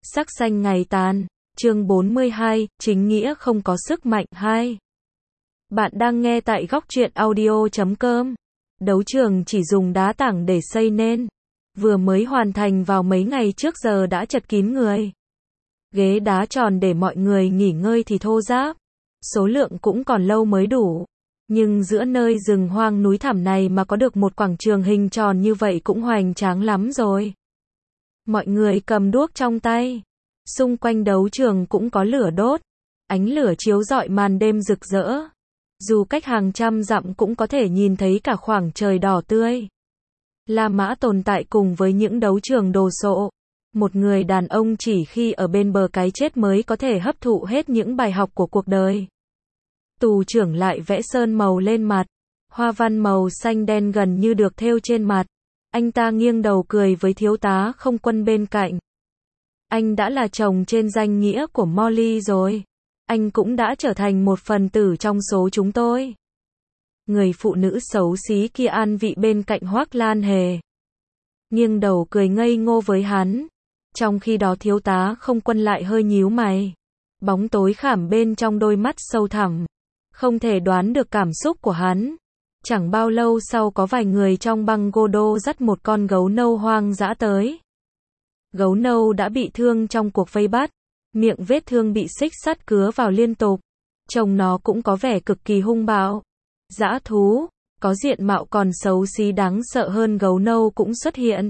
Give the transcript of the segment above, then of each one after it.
Sắc xanh ngày tàn, chương 42, chính nghĩa không có sức mạnh 2. Bạn đang nghe tại góc truyện audio.com. Đấu trường chỉ dùng đá tảng để xây nên. Vừa mới hoàn thành vào mấy ngày trước giờ đã chật kín người. Ghế đá tròn để mọi người nghỉ ngơi thì thô ráp. Số lượng cũng còn lâu mới đủ. Nhưng giữa nơi rừng hoang núi thẳm này mà có được một quảng trường hình tròn như vậy cũng hoành tráng lắm rồi. Mọi người cầm đuốc trong tay. Xung quanh đấu trường cũng có lửa đốt. Ánh lửa chiếu rọi màn đêm rực rỡ. Dù cách hàng trăm dặm cũng có thể nhìn thấy cả khoảng trời đỏ tươi. La Mã tồn tại cùng với những đấu trường đồ sộ. Một người đàn ông chỉ khi ở bên bờ cái chết mới có thể hấp thụ hết những bài học của cuộc đời. Tù trưởng lại vẽ sơn màu lên mặt. Hoa văn màu xanh đen gần như được thêu trên mặt. Anh ta nghiêng đầu cười với thiếu tá không quân bên cạnh. Anh đã là chồng trên danh nghĩa của Molly rồi. Anh cũng đã trở thành một phần tử trong số chúng tôi. Người phụ nữ xấu xí kia an vị bên cạnh Hoác Lan Hề. Nghiêng đầu cười ngây ngô với hắn. Trong khi đó thiếu tá không quân lại hơi nhíu mày. Bóng tối khảm bên trong đôi mắt sâu thẳm. Không thể đoán được cảm xúc của hắn. Chẳng bao lâu sau có vài người trong băng Godo dắt một con gấu nâu hoang dã tới. Gấu nâu đã bị thương trong cuộc vây bắt. Miệng vết thương bị xích sắt cứa vào liên tục. Trông nó cũng có vẻ cực kỳ hung bạo. Dã thú, có diện mạo còn xấu xí đáng sợ hơn gấu nâu cũng xuất hiện.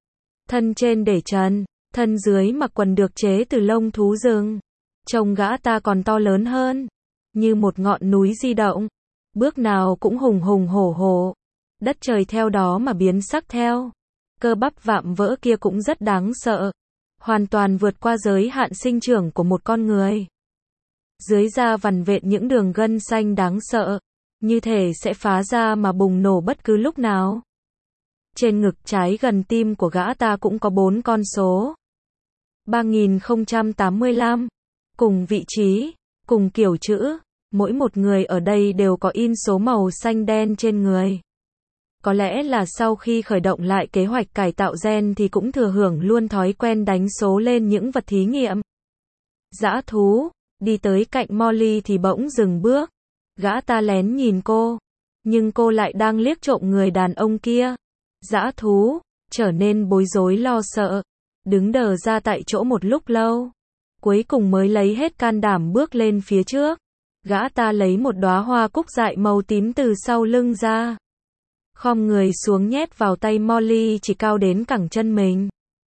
Thân trên để trần, thân dưới mặc quần được chế từ lông thú rừng. Trông gã ta còn to lớn hơn. Như một ngọn núi di động. Bước nào cũng hùng hùng hổ hổ. Đất trời theo đó mà biến sắc theo. Cơ bắp vạm vỡ kia cũng rất đáng sợ. Hoàn toàn vượt qua giới hạn sinh trưởng của một con người. Dưới da vằn vện những đường gân xanh đáng sợ. Như thể sẽ phá ra mà bùng nổ bất cứ lúc nào. Trên ngực trái gần tim của gã ta cũng có 4 con số. 3085. Cùng vị trí, cùng kiểu chữ. Mỗi một người ở đây đều có in số màu xanh đen trên người. Có lẽ là sau khi khởi động lại kế hoạch cải tạo gen thì cũng thừa hưởng luôn thói quen đánh số lên những vật thí nghiệm. Dã thú, đi tới cạnh Molly thì bỗng dừng bước. Gã ta lén nhìn cô. Nhưng cô lại đang liếc trộm người đàn ông kia. Dã thú, trở nên bối rối lo sợ. Đứng đờ ra tại chỗ một lúc lâu. Cuối cùng mới lấy hết can đảm bước lên phía trước. Gã ta lấy một đóa hoa cúc dại màu tím từ sau lưng ra. Khom người xuống nhét vào tay Molly chỉ cao đến cẳng chân mình.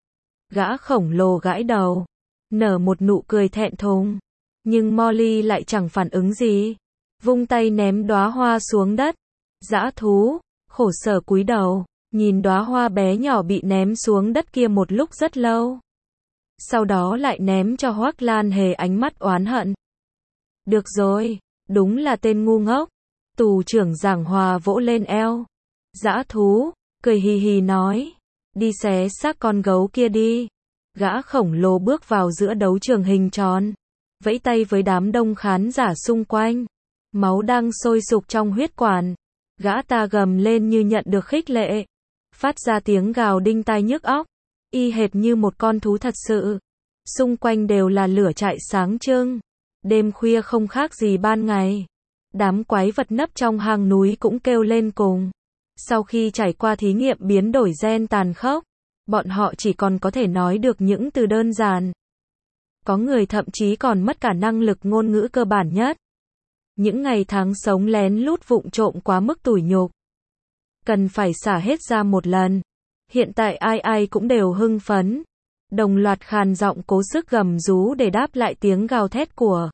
Gã khổng lồ gãi đầu. Nở một nụ cười thẹn thùng. Nhưng Molly lại chẳng phản ứng gì. Vung tay ném đóa hoa xuống đất. Dã thú, khổ sở cúi đầu. Nhìn đóa hoa bé nhỏ bị ném xuống đất kia một lúc rất lâu. Sau đó lại ném cho Hoác Lan Hề ánh mắt oán hận. Được rồi, đúng là tên ngu ngốc. Tù trưởng giảng hòa vỗ lên eo. Dã thú, cười hì hì nói. Đi xé xác con gấu kia đi. Gã khổng lồ bước vào giữa đấu trường hình tròn. Vẫy tay với đám đông khán giả xung quanh. Máu đang sôi sục trong huyết quản. Gã ta gầm lên như nhận được khích lệ. Phát ra tiếng gào đinh tai nhức óc. Y hệt như một con thú thật sự. Xung quanh đều là lửa trại sáng trưng. Đêm khuya không khác gì ban ngày. Đám quái vật nấp trong hang núi cũng kêu lên cùng. Sau khi trải qua thí nghiệm biến đổi gen tàn khốc, bọn họ chỉ còn có thể nói được những từ đơn giản. Có người thậm chí còn mất cả năng lực ngôn ngữ cơ bản nhất. Những ngày tháng sống lén lút vụng trộm quá mức tủi nhục. Cần phải xả hết ra một lần. Hiện tại ai ai cũng đều hưng phấn. Đồng loạt khàn giọng cố sức gầm rú để đáp lại tiếng gào thét của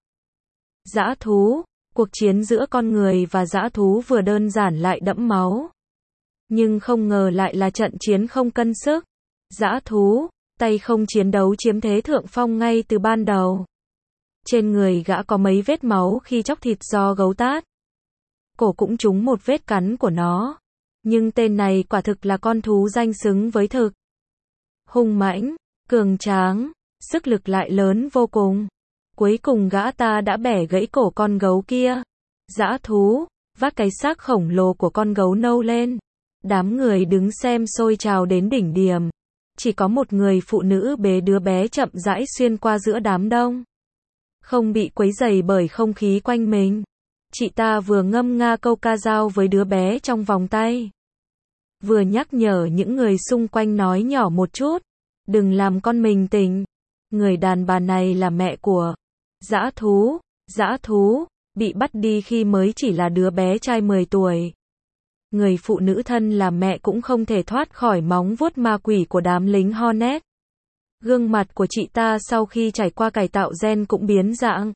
dã thú. Cuộc chiến giữa con người và dã thú vừa đơn giản lại đẫm máu. Nhưng không ngờ lại là trận chiến không cân sức. Dã thú, tay không chiến đấu chiếm thế thượng phong ngay từ ban đầu. Trên người gã có mấy vết máu khi chóc thịt do gấu tát. Cổ cũng trúng một vết cắn của nó. Nhưng tên này quả thực là con thú danh xứng với thực. Hung mãnh, cường tráng, sức lực lại lớn vô cùng. Cuối cùng gã ta đã bẻ gãy cổ con gấu kia. Dã thú, vác cái xác khổng lồ của con gấu nâu lên. Đám người đứng xem sôi trào đến đỉnh điểm. Chỉ có một người phụ nữ bế đứa bé chậm rãi xuyên qua giữa đám đông. Không bị quấy rầy bởi không khí quanh mình. Chị ta vừa ngâm nga câu ca dao với đứa bé trong vòng tay. Vừa nhắc nhở những người xung quanh nói nhỏ một chút. Đừng làm con mình tỉnh. Người đàn bà này là mẹ của dã thú, bị bắt đi khi mới chỉ là đứa bé trai 10 tuổi. Người phụ nữ thân là mẹ cũng không thể thoát khỏi móng vuốt ma quỷ của đám lính Hornet. Gương mặt của chị ta sau khi trải qua cải tạo gen cũng biến dạng.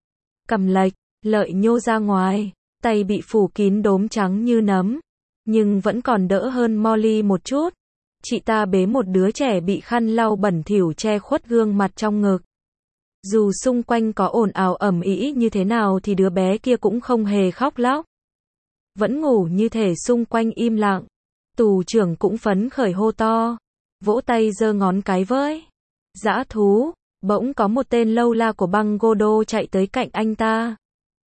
Cằm lệch, lợi nhô ra ngoài, tay bị phủ kín đốm trắng như nấm. Nhưng vẫn còn đỡ hơn Molly một chút. Chị ta bế một đứa trẻ bị khăn lau bẩn thỉu che khuất gương mặt trong ngực. Dù xung quanh có ồn ào ầm ĩ như thế nào thì đứa bé kia cũng không hề khóc lóc. Vẫn ngủ như thể xung quanh im lặng. Tù trưởng cũng phấn khởi hô to. Vỗ tay giơ ngón cái với dã thú. Bỗng có một tên lâu la của băng Godo chạy tới cạnh anh ta.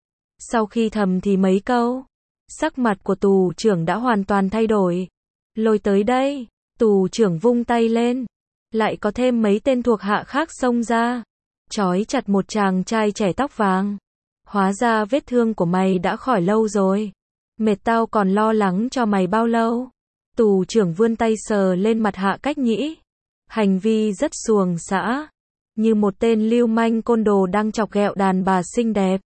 Sau khi thầm thì mấy câu, sắc mặt của tù trưởng đã hoàn toàn thay đổi. Lôi tới đây. Tù trưởng vung tay lên. Lại có thêm mấy tên thuộc hạ khác xông ra. Trói chặt một chàng trai trẻ tóc vàng. Hóa ra vết thương của mày đã khỏi lâu rồi. Mệt tao còn lo lắng cho mày bao lâu. Tù trưởng vươn tay sờ lên mặt Hạ Cách Nhĩ. Hành vi rất xuồng xã. Như một tên lưu manh côn đồ đang chọc ghẹo đàn bà xinh đẹp.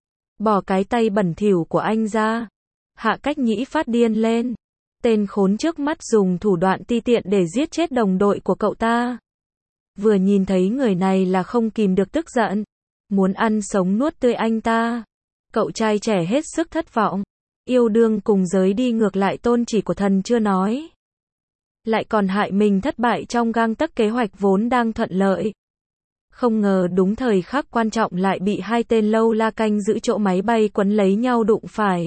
Bỏ cái tay bẩn thỉu của anh ra. Hạ Cách Nhĩ phát điên lên. Tên khốn trước mắt dùng thủ đoạn ti tiện để giết chết đồng đội của cậu ta. Vừa nhìn thấy người này là không kìm được tức giận. Muốn ăn sống nuốt tươi anh ta. Cậu trai trẻ hết sức thất vọng. Yêu đương cùng giới đi ngược lại tôn chỉ của thần chưa nói. Lại còn hại mình thất bại trong gang tấc kế hoạch vốn đang thuận lợi. Không ngờ đúng thời khắc quan trọng lại bị hai tên lâu la canh giữ chỗ máy bay quấn lấy nhau đụng phải.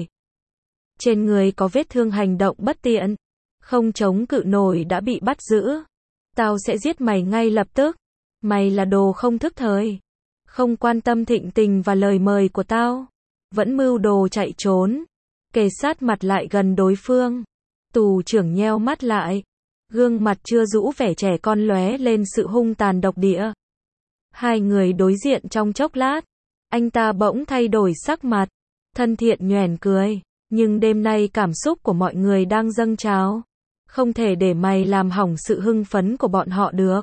Trên người có vết thương hành động bất tiện. Không chống cự nổi đã bị bắt giữ. Tao sẽ giết mày ngay lập tức. Mày là đồ không thức thời. Không quan tâm thịnh tình và lời mời của tao. Vẫn mưu đồ chạy trốn. Kề sát mặt lại gần đối phương. Tù trưởng nheo mắt lại. Gương mặt chưa rũ vẻ trẻ con lóe lên sự hung tàn độc địa. Hai người đối diện trong chốc lát. Anh ta bỗng thay đổi sắc mặt. Thân thiện nhoẻn cười. Nhưng đêm nay cảm xúc của mọi người đang dâng trào. Không thể để mày làm hỏng sự hưng phấn của bọn họ được.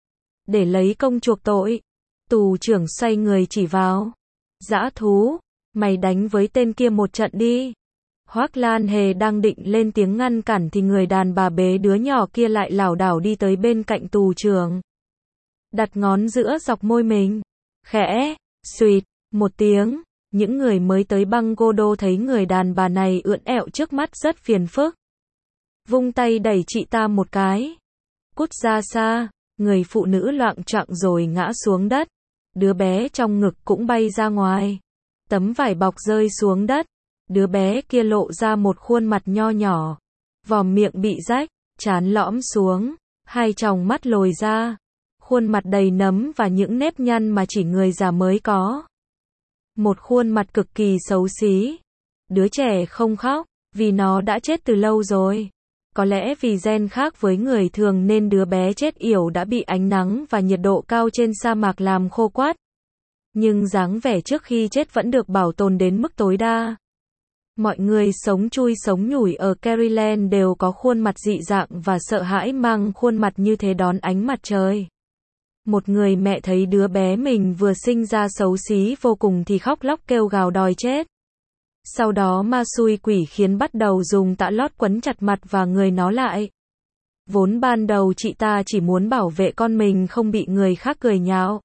Để lấy công chuộc tội. Tù trưởng xoay người chỉ vào. Dã thú, mày đánh với tên kia một trận đi. Hoác Lan Hề đang định lên tiếng ngăn cản thì người đàn bà bế đứa nhỏ kia lại lảo đảo đi tới bên cạnh tù trưởng. Đặt ngón giữa dọc môi mình. Khẽ, suýt, một tiếng. Những người mới tới băng Godo thấy người đàn bà này ưỡn ẹo trước mắt rất phiền phức. Vung tay đẩy chị ta một cái. Cút ra xa. Người phụ nữ loạng choạng rồi ngã xuống đất. Đứa bé trong ngực cũng bay ra ngoài. Tấm vải bọc rơi xuống đất. Đứa bé kia lộ ra một khuôn mặt nho nhỏ. Vòm miệng bị rách, trán lõm xuống, hai tròng mắt lồi ra. Khuôn mặt đầy nấm và những nếp nhăn mà chỉ người già mới có. Một khuôn mặt cực kỳ xấu xí. Đứa trẻ không khóc, vì nó đã chết từ lâu rồi. Có lẽ vì gen khác với người thường nên đứa bé chết yểu đã bị ánh nắng và nhiệt độ cao trên sa mạc làm khô quắt. Nhưng dáng vẻ trước khi chết vẫn được bảo tồn đến mức tối đa. Mọi người sống chui sống nhủi ở Caryland đều có khuôn mặt dị dạng và sợ hãi mang khuôn mặt như thế đón ánh mặt trời. Một người mẹ thấy đứa bé mình vừa sinh ra xấu xí vô cùng thì khóc lóc kêu gào đòi chết. Sau đó ma xui quỷ khiến bắt đầu dùng tã lót quấn chặt mặt và người nó lại. Vốn ban đầu chị ta chỉ muốn bảo vệ con mình không bị người khác cười nhạo.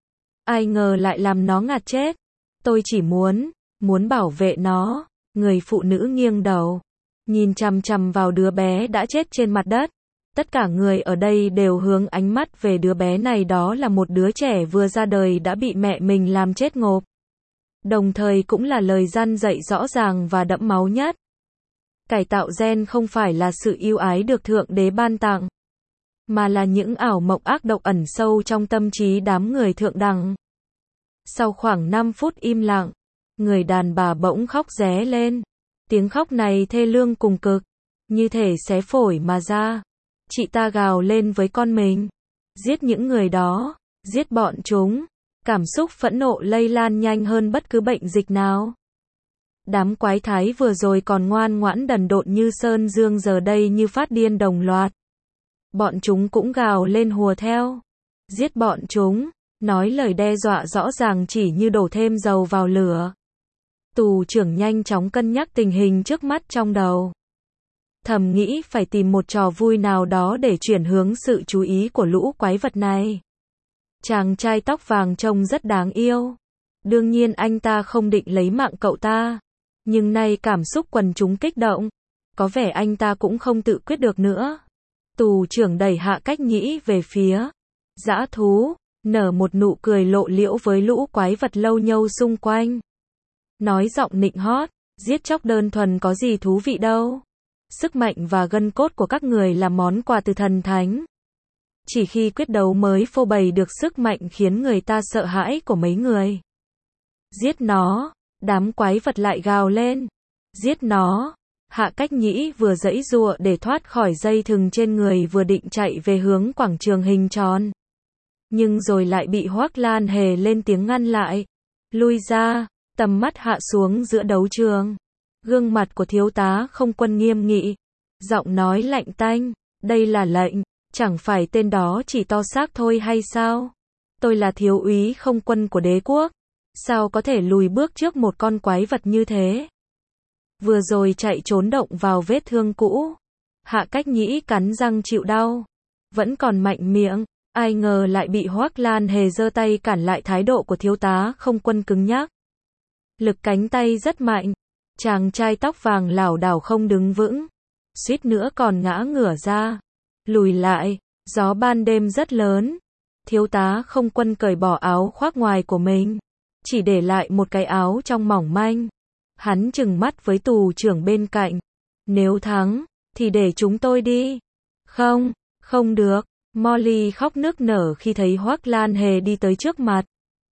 Ai ngờ lại làm nó ngạt chết. Tôi chỉ muốn bảo vệ nó. Người phụ nữ nghiêng đầu, nhìn chằm chằm vào đứa bé đã chết trên mặt đất. Tất cả người ở đây đều hướng ánh mắt về đứa bé này, đó là một đứa trẻ vừa ra đời đã bị mẹ mình làm chết ngộp. Đồng thời cũng là lời răn dạy rõ ràng và đẫm máu nhất. Cải tạo gen không phải là sự ưu ái được Thượng Đế ban tặng, mà là những ảo mộng ác độc ẩn sâu trong tâm trí đám người thượng đẳng. Sau khoảng 5 phút im lặng, người đàn bà bỗng khóc ré lên. Tiếng khóc này thê lương cùng cực, như thể xé phổi mà ra. Chị ta gào lên với con mình. Giết những người đó, giết bọn chúng. Cảm xúc phẫn nộ lây lan nhanh hơn bất cứ bệnh dịch nào. Đám quái thái vừa rồi còn ngoan ngoãn đần độn như sơn dương giờ đây như phát điên đồng loạt. Bọn chúng cũng gào lên hùa theo. Giết bọn chúng, nói lời đe dọa rõ ràng chỉ như đổ thêm dầu vào lửa. Tù trưởng nhanh chóng cân nhắc tình hình trước mắt trong đầu. Thầm nghĩ phải tìm một trò vui nào đó để chuyển hướng sự chú ý của lũ quái vật này. Chàng trai tóc vàng trông rất đáng yêu. Đương nhiên anh ta không định lấy mạng cậu ta. Nhưng nay cảm xúc quần chúng kích động. Có vẻ anh ta cũng không tự quyết được nữa. Tù trưởng đẩy Hạ Cách Nhĩ về phía dã thú, nở một nụ cười lộ liễu với lũ quái vật lâu nhâu xung quanh. Nói giọng nịnh hót, giết chóc đơn thuần có gì thú vị đâu. Sức mạnh và gân cốt của các người là món quà từ thần thánh. Chỉ khi quyết đấu mới phô bày được sức mạnh khiến người ta sợ hãi của mấy người. Giết nó, đám quái vật lại gào lên. Giết nó. Hạ Cách Nhĩ vừa giãy giụa để thoát khỏi dây thừng trên người vừa định chạy về hướng quảng trường hình tròn. Nhưng rồi lại bị Hoắc Lan Hề lên tiếng ngăn lại. Lui ra, tầm mắt hạ xuống giữa đấu trường. Gương mặt của thiếu tá không quân nghiêm nghị. Giọng nói lạnh tanh, đây là lệnh, chẳng phải tên đó chỉ to xác thôi hay sao? Tôi là thiếu úy không quân của đế quốc. Sao có thể lùi bước trước một con quái vật như thế? Vừa rồi chạy trốn động vào vết thương cũ. Hạ Cách Nhĩ cắn răng chịu đau. Vẫn còn mạnh miệng. Ai ngờ lại bị Hoắc Lan Hề giơ tay cản lại thái độ của thiếu tá không quân cứng nhắc. Lực cánh tay rất mạnh. Chàng trai tóc vàng lảo đảo không đứng vững. Suýt nữa còn ngã ngửa ra. Lùi lại. Gió ban đêm rất lớn. Thiếu tá không quân cởi bỏ áo khoác ngoài của mình. Chỉ để lại một cái áo trong mỏng manh. Hắn trừng mắt với tù trưởng bên cạnh. Nếu thắng, thì để chúng tôi đi. Không, không được. Molly khóc nức nở khi thấy Hoắc Lan Hề đi tới trước mặt.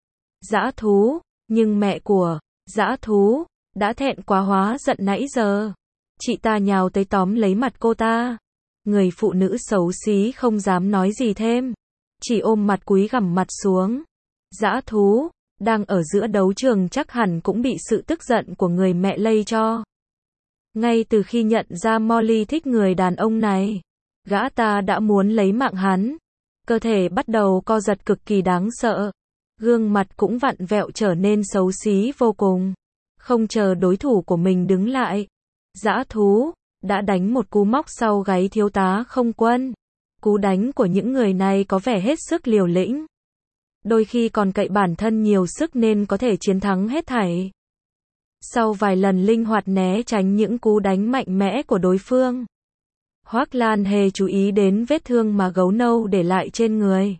Dã thú, nhưng mẹ của dã thú đã thẹn quá hóa giận nãy giờ. Chị ta nhào tới tóm lấy mặt cô ta. Người phụ nữ xấu xí không dám nói gì thêm. Chỉ ôm mặt cúi gằm mặt xuống. Dã thú đang ở giữa đấu trường chắc hẳn cũng bị sự tức giận của người mẹ lây cho. Ngay từ khi nhận ra Molly thích người đàn ông này, gã ta đã muốn lấy mạng hắn. Cơ thể bắt đầu co giật cực kỳ đáng sợ. Gương mặt cũng vặn vẹo trở nên xấu xí vô cùng. Không chờ đối thủ của mình đứng lại. Dã thú đã đánh một cú móc sau gáy thiếu tá không quân. Cú đánh của những người này có vẻ hết sức liều lĩnh. Đôi khi còn cậy bản thân nhiều sức nên có thể chiến thắng hết thảy. Sau vài lần linh hoạt né tránh những cú đánh mạnh mẽ của đối phương, Hoắc Lan Hề chú ý đến vết thương mà gấu nâu để lại trên người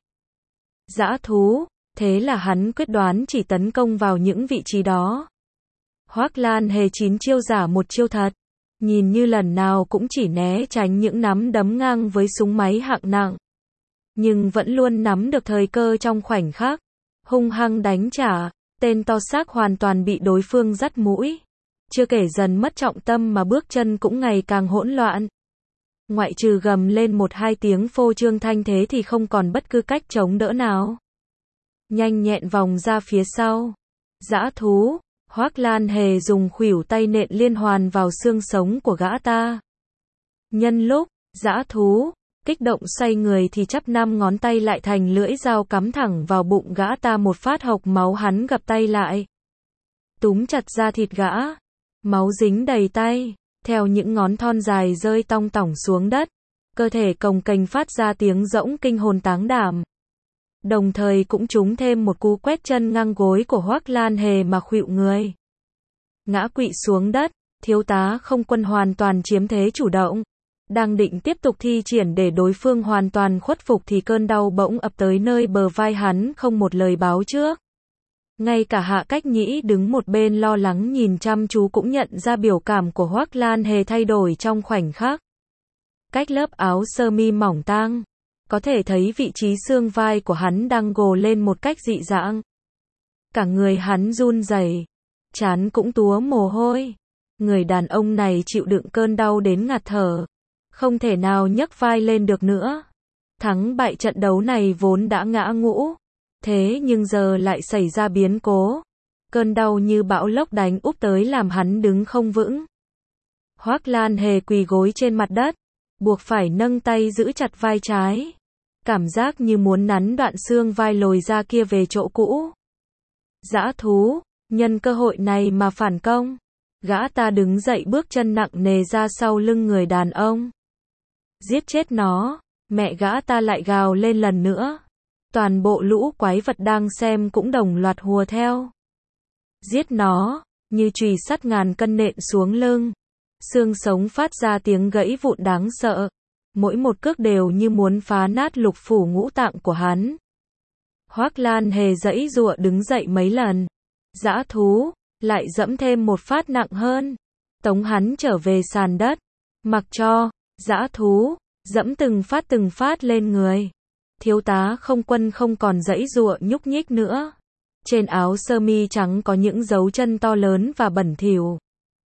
dã thú, thế là hắn quyết đoán chỉ tấn công vào những vị trí đó. Hoắc Lan Hề 9 chiêu giả một chiêu thật, nhìn như lần nào cũng chỉ né tránh những nắm đấm ngang với súng máy hạng nặng. Nhưng vẫn luôn nắm được thời cơ trong khoảnh khắc, hung hăng đánh trả, tên to xác hoàn toàn bị đối phương dắt mũi. Chưa kể dần mất trọng tâm mà bước chân cũng ngày càng hỗn loạn. Ngoại trừ gầm lên một hai tiếng phô trương thanh thế thì không còn bất cứ cách chống đỡ nào. Nhanh nhẹn vòng ra phía sau. Dã thú, Hoắc Lan Hề dùng khuỷu tay nện liên hoàn vào xương sống của gã ta. Nhân lúc dã thú kích động xoay người thì chắp 5 ngón tay lại thành lưỡi dao cắm thẳng vào bụng gã ta một phát hộc máu hắn gập tay lại. Túm chặt da thịt gã. Máu dính đầy tay, theo những ngón thon dài rơi tong tỏng xuống đất. Cơ thể cồng kềnh phát ra tiếng rỗng kinh hồn táng đảm. Đồng thời cũng trúng thêm một cú quét chân ngang gối của Hoắc Lan Hề mà khuỵu người. Ngã quỵ xuống đất, thiếu tá không quân hoàn toàn chiếm thế chủ động. Đang định tiếp tục thi triển để đối phương hoàn toàn khuất phục thì cơn đau bỗng ập tới nơi bờ vai hắn không một lời báo trước. Ngay cả Hạ Cách Nhĩ đứng một bên lo lắng nhìn chăm chú cũng nhận ra biểu cảm của Hoắc Lan Hề thay đổi trong khoảnh khắc. Cách lớp áo sơ mi mỏng tang, có thể thấy vị trí xương vai của hắn đang gồ lên một cách dị dạng. Cả người hắn run rẩy, trán cũng túa mồ hôi. Người đàn ông này chịu đựng cơn đau đến ngạt thở. không thể nào nhấc vai lên được nữa. Thắng bại trận đấu này vốn đã ngã ngũ, thế nhưng giờ lại xảy ra biến cố. Cơn đau như bão lốc đánh úp tới làm hắn đứng không vững. Hoắc Lan Hề quỳ gối trên mặt đất, buộc phải nâng tay giữ chặt vai trái. Cảm giác như muốn nắn đoạn xương vai lồi ra kia về chỗ cũ. Dã thú, nhân cơ hội này mà phản công. Gã ta đứng dậy bước chân nặng nề ra sau lưng người đàn ông. Giết chết nó, mẹ gã ta lại gào lên lần nữa. Toàn bộ lũ quái vật đang xem cũng đồng loạt hùa theo. Giết nó, như chùy sắt ngàn cân nện xuống lưng. Xương sống phát ra tiếng gãy vụn đáng sợ. Mỗi một cước đều như muốn phá nát lục phủ ngũ tạng của hắn. Hoắc Lan Hề giãy giụa đứng dậy mấy lần. Dã thú, lại dẫm thêm một phát nặng hơn. Tống hắn trở về sàn đất. Mặc cho, dã thú, dẫm từng phát lên người. Thiếu tá không quân không còn giãy giụa nhúc nhích nữa. Trên áo sơ mi trắng có những dấu chân to lớn và bẩn thỉu.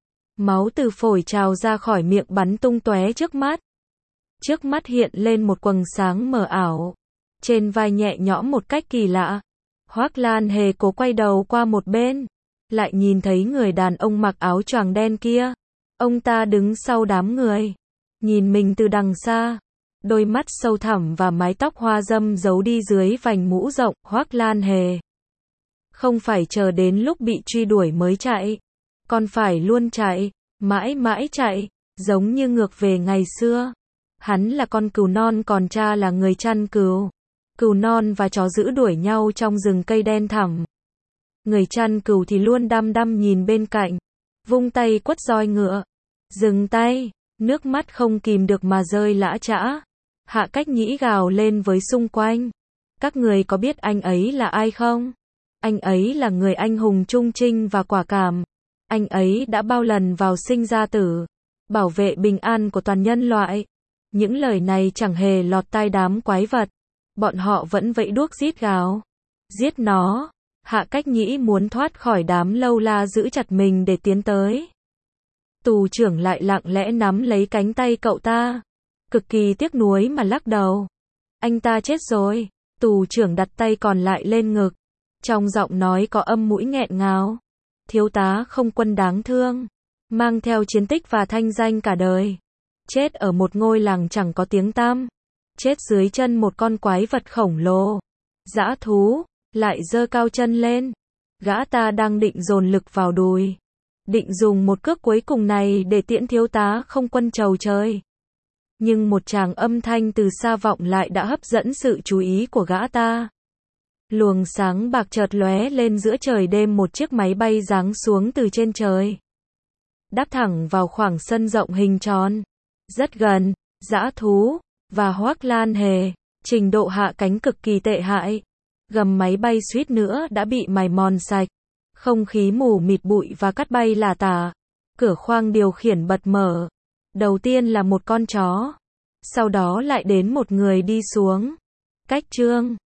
Máu từ phổi trào ra khỏi miệng bắn tung tóe trước mắt. Trước mắt hiện lên một quầng sáng mờ ảo. Trên vai nhẹ nhõm một cách kỳ lạ. Hoắc Lan Hề cố quay đầu qua một bên. Lại nhìn thấy người đàn ông mặc áo choàng đen kia. Ông ta đứng sau đám người. Nhìn mình từ đằng xa. Đôi mắt sâu thẳm và mái tóc hoa dâm giấu đi dưới vành mũ rộng. Hoắc Lan Hề không phải chờ đến lúc bị truy đuổi mới chạy. Còn phải luôn chạy. Mãi mãi chạy. Giống như ngược về ngày xưa. Hắn là con cừu non còn cha là người chăn cừu. Cừu non và chó dữ đuổi nhau trong rừng cây đen thẳm. Người chăn cừu thì luôn đăm đăm nhìn bên cạnh. Vung tay quất roi ngựa. Dừng tay. Nước mắt không kìm được mà rơi lã chã. Hạ Cách Nhĩ gào lên với xung quanh. Các người có biết anh ấy là ai không? Anh ấy là người anh hùng trung trinh và quả cảm. Anh ấy đã bao lần vào sinh ra tử. Bảo vệ bình an của toàn nhân loại. Những lời này chẳng hề lọt tai đám quái vật. Bọn họ vẫn vẫy đuốc rít gào. Giết nó. Hạ Cách Nhĩ muốn thoát khỏi đám lâu la giữ chặt mình để tiến tới. Tù trưởng lại lặng lẽ nắm lấy cánh tay cậu ta. Cực kỳ tiếc nuối mà lắc đầu. Anh ta chết rồi. Tù trưởng đặt tay còn lại lên ngực. Trong giọng nói có âm mũi nghẹn ngào. Thiếu tá không quân đáng thương. Mang theo chiến tích và thanh danh cả đời. Chết ở một ngôi làng chẳng có tiếng tăm. Chết dưới chân một con quái vật khổng lồ. Dã thú, lại giơ cao chân lên. Gã ta đang định dồn lực vào đùi. Định dùng một cước cuối cùng này để tiễn thiếu tá không quân chầu trời. Nhưng một tràng âm thanh từ xa vọng lại đã hấp dẫn sự chú ý của gã ta. Luồng sáng bạc chợt lóe lên giữa trời đêm, một chiếc máy bay giáng xuống từ trên trời. Đáp thẳng vào khoảng sân rộng hình tròn. Rất gần, dã thú, và Hoắc Lan Hề, trình độ hạ cánh cực kỳ tệ hại. Gầm máy bay suýt nữa đã bị mài mòn sạch. Không khí mù mịt bụi và cát bay lả tả. Cửa khoang điều khiển bật mở. Đầu tiên là một con chó. Sau đó lại đến một người đi xuống. Cách chương